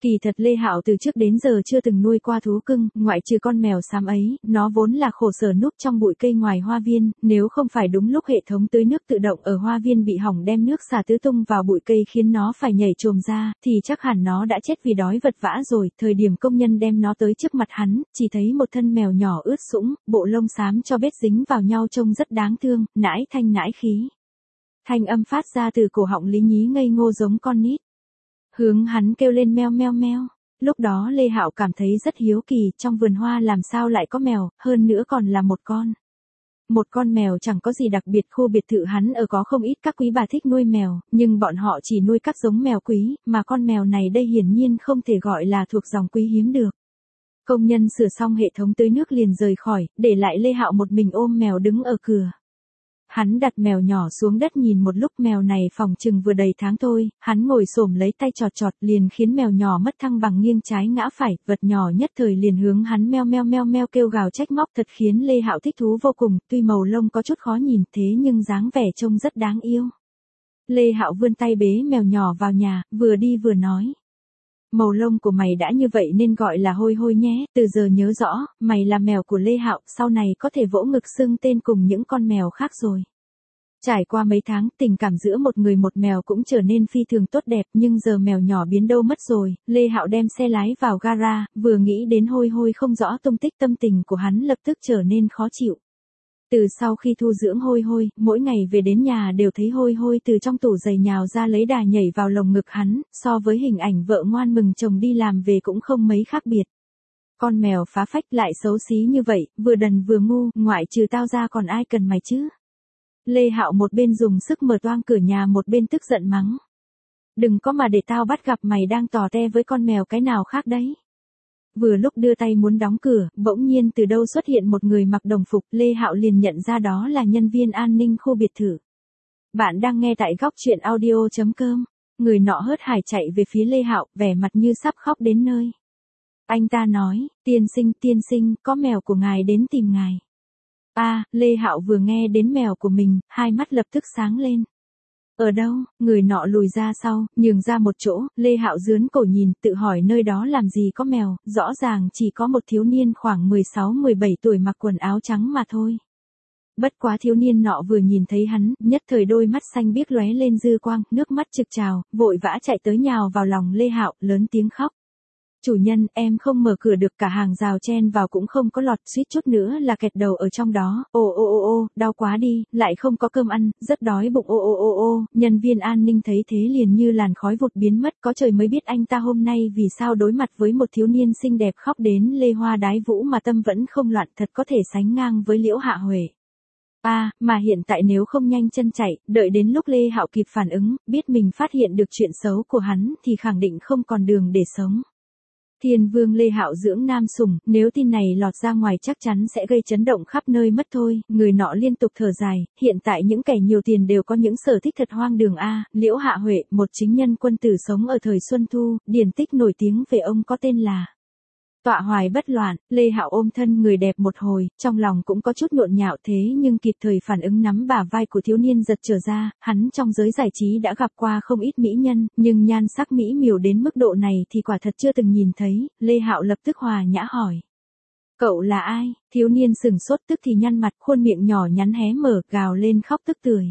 Kỳ thật Lê Hạo từ trước đến giờ chưa từng nuôi qua thú cưng, ngoại trừ con mèo xám ấy, nó vốn là khổ sở núp trong bụi cây ngoài hoa viên, nếu không phải đúng lúc hệ thống tưới nước tự động ở hoa viên bị hỏng đem nước xả tứ tung vào bụi cây khiến nó phải nhảy chồm ra, thì chắc hẳn nó đã chết vì đói vật vã rồi. Thời điểm công nhân đem nó tới trước mặt hắn, chỉ thấy một thân mèo nhỏ ướt sũng, bộ lông xám cho bết dính vào nhau trông rất đáng thương, nãi thanh nãi khí. Thanh âm phát ra từ cổ họng lý nhí ngây ngô giống con nít. Hướng hắn kêu lên meo meo meo. Lúc đó Lê Hạo cảm thấy rất hiếu kỳ, trong vườn hoa làm sao lại có mèo, hơn nữa còn là một con. Một con mèo chẳng có gì đặc biệt, khu biệt thự hắn ở có không ít các quý bà thích nuôi mèo, nhưng bọn họ chỉ nuôi các giống mèo quý, mà con mèo này đây hiển nhiên không thể gọi là thuộc dòng quý hiếm được. Công nhân sửa xong hệ thống tưới nước liền rời khỏi, để lại Lê Hạo một mình ôm mèo đứng ở cửa. Hắn đặt mèo nhỏ xuống đất nhìn một lúc, mèo này phòng chừng vừa đầy tháng thôi, hắn ngồi xổm lấy tay chọt chọt liền khiến mèo nhỏ mất thăng bằng nghiêng trái ngã phải, vật nhỏ nhất thời liền hướng hắn meo meo meo meo kêu gào trách móc, thật khiến Lê Hạo thích thú vô cùng, tuy màu lông có chút khó nhìn thế nhưng dáng vẻ trông rất đáng yêu. Lê Hạo vươn tay bế mèo nhỏ vào nhà, vừa đi vừa nói. Màu lông của mày đã như vậy nên gọi là Hôi Hôi nhé, từ giờ nhớ rõ, mày là mèo của Lê Hạo, sau này có thể vỗ ngực xưng tên cùng những con mèo khác rồi. Trải qua mấy tháng, tình cảm giữa một người một mèo cũng trở nên phi thường tốt đẹp, nhưng giờ mèo nhỏ biến đâu mất rồi. Lê Hạo đem xe lái vào gara, vừa nghĩ đến Hôi Hôi không rõ tung tích, tâm tình của hắn lập tức trở nên khó chịu. Từ sau khi thu dưỡng Hôi Hôi, mỗi ngày về đến nhà đều thấy Hôi Hôi từ trong tủ giày nhào ra lấy đà nhảy vào lồng ngực hắn, so với hình ảnh vợ ngoan mừng chồng đi làm về cũng không mấy khác biệt. Con mèo phá phách lại xấu xí như vậy, vừa đần vừa ngu, ngoại trừ tao ra còn ai cần mày chứ? Lê Hạo một bên dùng sức mở toang cửa nhà một bên tức giận mắng. Đừng có mà để tao bắt gặp mày đang tò te với con mèo cái nào khác đấy. Vừa lúc đưa tay muốn đóng cửa, bỗng nhiên từ đâu xuất hiện một người mặc đồng phục, Lê Hạo liền nhận ra đó là nhân viên an ninh khu biệt thự. Bạn đang nghe tại góc truyện audio.com. Người nọ hớt hải chạy về phía Lê Hạo, vẻ mặt như sắp khóc đến nơi. Anh ta nói, tiên sinh, có mèo của ngài đến tìm ngài. Lê Hạo vừa nghe đến mèo của mình, hai mắt lập tức sáng lên. Ở đâu? Người nọ lùi ra sau, nhường ra một chỗ, Lê Hạo dướn cổ nhìn, tự hỏi nơi đó làm gì có mèo, rõ ràng chỉ có một thiếu niên khoảng 16-17 tuổi mặc quần áo trắng mà thôi. Bất quá thiếu niên nọ vừa nhìn thấy hắn, nhất thời đôi mắt xanh biếc lóe lên dư quang, nước mắt trực trào, vội vã chạy tới nhào vào lòng Lê Hạo, lớn tiếng khóc. Chủ nhân, em không mở cửa được, cả hàng rào chen vào cũng không có lọt, suýt chút nữa là kẹt đầu ở trong đó, đau quá đi, lại không có cơm ăn, rất đói bụng, nhân viên an ninh thấy thế liền như làn khói vụt biến mất, có trời mới biết anh ta hôm nay vì sao đối mặt với một thiếu niên xinh đẹp khóc đến lê hoa đái vũ mà tâm vẫn không loạn, thật có thể sánh ngang với Liễu Hạ Huệ. Mà hiện tại nếu không nhanh chân chạy, đợi đến lúc Lê Hạo kịp phản ứng, biết mình phát hiện được chuyện xấu của hắn thì khẳng định không còn đường để sống. Thiên vương Lê Hạo dưỡng nam sủng, nếu tin này lọt ra ngoài chắc chắn sẽ gây chấn động khắp nơi mất thôi. Người nọ liên tục thở dài, hiện tại những kẻ nhiều tiền đều có những sở thích thật hoang đường. Liễu Hạ Huệ, một chính nhân quân tử sống ở thời Xuân Thu, điển tích nổi tiếng về ông có tên là Tọa Hoài Bất Loạn. Lê Hạo ôm thân người đẹp một hồi, trong lòng cũng có chút nhộn nhạo, thế nhưng kịp thời phản ứng nắm bả vai của thiếu niên giật trở ra. Hắn trong giới giải trí đã gặp qua không ít mỹ nhân, nhưng nhan sắc mỹ miều đến mức độ này thì quả thật chưa từng nhìn thấy. Lê Hạo lập tức hòa nhã hỏi. Cậu là ai? Thiếu niên sừng sốt tức thì nhăn mặt, khuôn miệng nhỏ nhắn hé mở, gào lên khóc tức tưởi.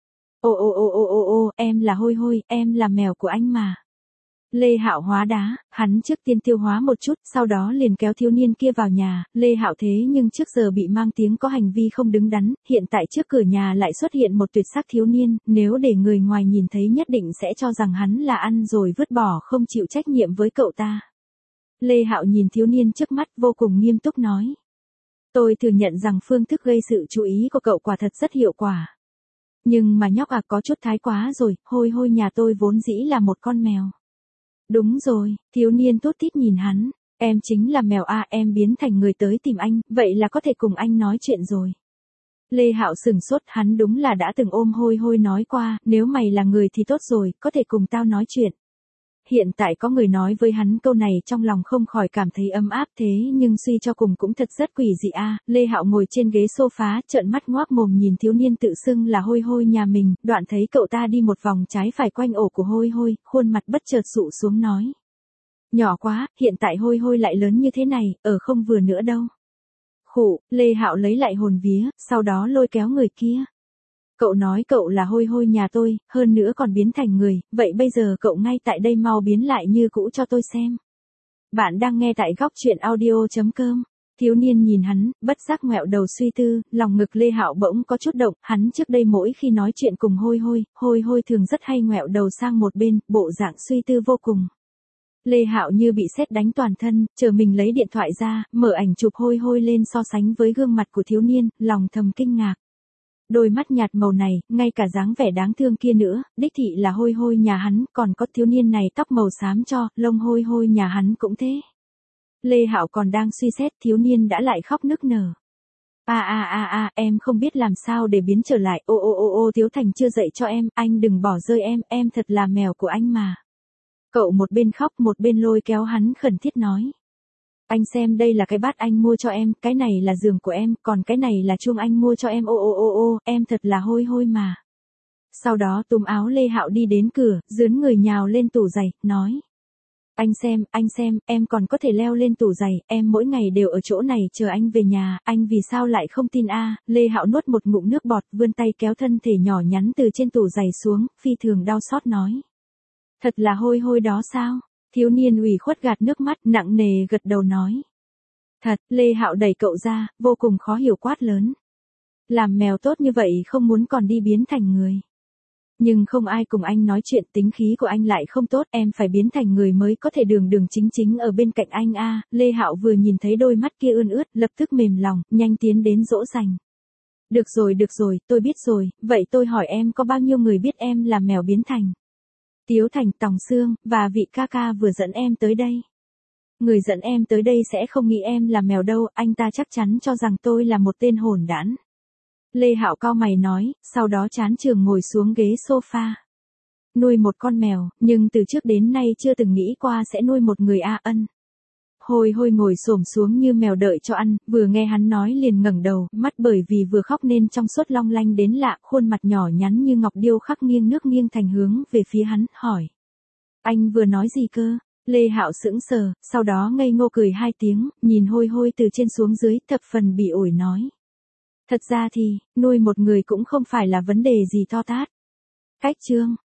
Em là Hôi Hôi, em là mèo của anh mà. Lê Hạo hóa đá, hắn trước tiên tiêu hóa một chút, sau đó liền kéo thiếu niên kia vào nhà. Lê Hạo thế nhưng trước giờ bị mang tiếng có hành vi không đứng đắn, hiện tại trước cửa nhà lại xuất hiện một tuyệt sắc thiếu niên, nếu để người ngoài nhìn thấy nhất định sẽ cho rằng hắn là ăn rồi vứt bỏ không chịu trách nhiệm với cậu ta. Lê Hạo nhìn thiếu niên trước mắt vô cùng nghiêm túc nói. Tôi thừa nhận rằng phương thức gây sự chú ý của cậu quả thật rất hiệu quả. Nhưng mà nhóc có chút thái quá rồi, Hôi Hôi nhà tôi vốn dĩ là một con mèo. Đúng rồi, thiếu niên tốt tít nhìn hắn, em chính là mèo em biến thành người tới tìm anh, vậy là có thể cùng anh nói chuyện rồi. Lê Hạo sừng sốt, hắn đúng là đã từng ôm Hôi Hôi nói qua, nếu mày là người thì tốt rồi, có thể cùng tao nói chuyện. Hiện tại có người nói với hắn câu này trong lòng không khỏi cảm thấy ấm áp, thế nhưng suy cho cùng cũng thật rất quỷ dị. Lê Hạo ngồi trên ghế sofa, trợn mắt ngoác mồm nhìn thiếu niên tự xưng là Hôi Hôi nhà mình, đoạn thấy cậu ta đi một vòng trái phải quanh ổ của Hôi Hôi, khuôn mặt bất chợt sụ xuống nói. Nhỏ quá, hiện tại hôi hôi lại lớn như thế này, ở không vừa nữa đâu. Khụ, Lê Hạo lấy lại hồn vía, sau đó lôi kéo người kia. Cậu nói cậu là hôi hôi nhà tôi, hơn nữa còn biến thành người, vậy bây giờ cậu ngay tại đây mau biến lại như cũ cho tôi xem. Bạn đang nghe tại góc chuyện audio.com. Thiếu niên nhìn hắn, bất giác ngoẹo đầu suy tư, lòng ngực Lê Hạo bỗng có chút động, hắn trước đây mỗi khi nói chuyện cùng hôi hôi thường rất hay ngoẹo đầu sang một bên, bộ dạng suy tư vô cùng. Lê Hạo như bị sét đánh toàn thân, chờ mình lấy điện thoại ra, mở ảnh chụp hôi hôi lên so sánh với gương mặt của thiếu niên, lòng thầm kinh ngạc. Đôi mắt nhạt màu này, ngay cả dáng vẻ đáng thương kia nữa, đích thị là hôi hôi nhà hắn, còn có thiếu niên này tóc màu xám cho, lông hôi hôi nhà hắn cũng thế. Lê Hạo còn đang suy xét, thiếu niên đã lại khóc nức nở. Em không biết làm sao để biến trở lại, ô Tiếu Thành chưa dạy cho em, anh đừng bỏ rơi em thật là mèo của anh mà. Cậu một bên khóc một bên lôi kéo hắn khẩn thiết nói. Anh xem đây là cái bát anh mua cho em, cái này là giường của em, còn cái này là chuông anh mua cho em, em thật là hôi hôi mà. Sau đó túm áo Lê Hạo đi đến cửa, dướn người nhào lên tủ giày, nói. Anh xem, em còn có thể leo lên tủ giày, em mỗi ngày đều ở chỗ này chờ anh về nhà, anh vì sao lại không tin a? Lê Hạo nuốt một ngụm nước bọt, vươn tay kéo thân thể nhỏ nhắn từ trên tủ giày xuống, phi thường đau xót nói. Thật là hôi hôi đó sao? Thiếu niên ủy khuất gạt nước mắt, nặng nề gật đầu nói. Thật, Lê Hạo đẩy cậu ra, vô cùng khó hiểu quát lớn. Làm mèo tốt như vậy không muốn còn đi biến thành người. Nhưng không ai cùng anh nói chuyện, tính khí của anh lại không tốt, em phải biến thành người mới có thể đường đường chính chính ở bên cạnh anh a. Lê Hạo vừa nhìn thấy đôi mắt kia ươn ướt, lập tức mềm lòng, nhanh tiến đến dỗ dành. Được rồi, tôi biết rồi, vậy tôi hỏi em có bao nhiêu người biết em là mèo biến thành? Tiếu Thành, Tòng Sương, và vị ca ca vừa dẫn em tới đây. Người dẫn em tới đây sẽ không nghĩ em là mèo đâu, anh ta chắc chắn cho rằng tôi là một tên hỗn đản. Lê Hạo cau mày nói, sau đó chán chường ngồi xuống ghế sofa. Nuôi một con mèo, nhưng từ trước đến nay chưa từng nghĩ qua sẽ nuôi một người ân. Hôi hôi ngồi xổm xuống như mèo đợi cho ăn, vừa nghe hắn nói liền ngẩng đầu, mắt bởi vì vừa khóc nên trong suốt long lanh đến lạ, khuôn mặt nhỏ nhắn như ngọc điêu khắc nghiêng nước nghiêng thành hướng về phía hắn, hỏi. Anh vừa nói gì cơ? Lê Hạo sững sờ, sau đó ngây ngô cười hai tiếng, nhìn hôi hôi từ trên xuống dưới, thập phần bỉ ổi nói. Thật ra thì, nuôi một người cũng không phải là vấn đề gì to tát. Cách chương.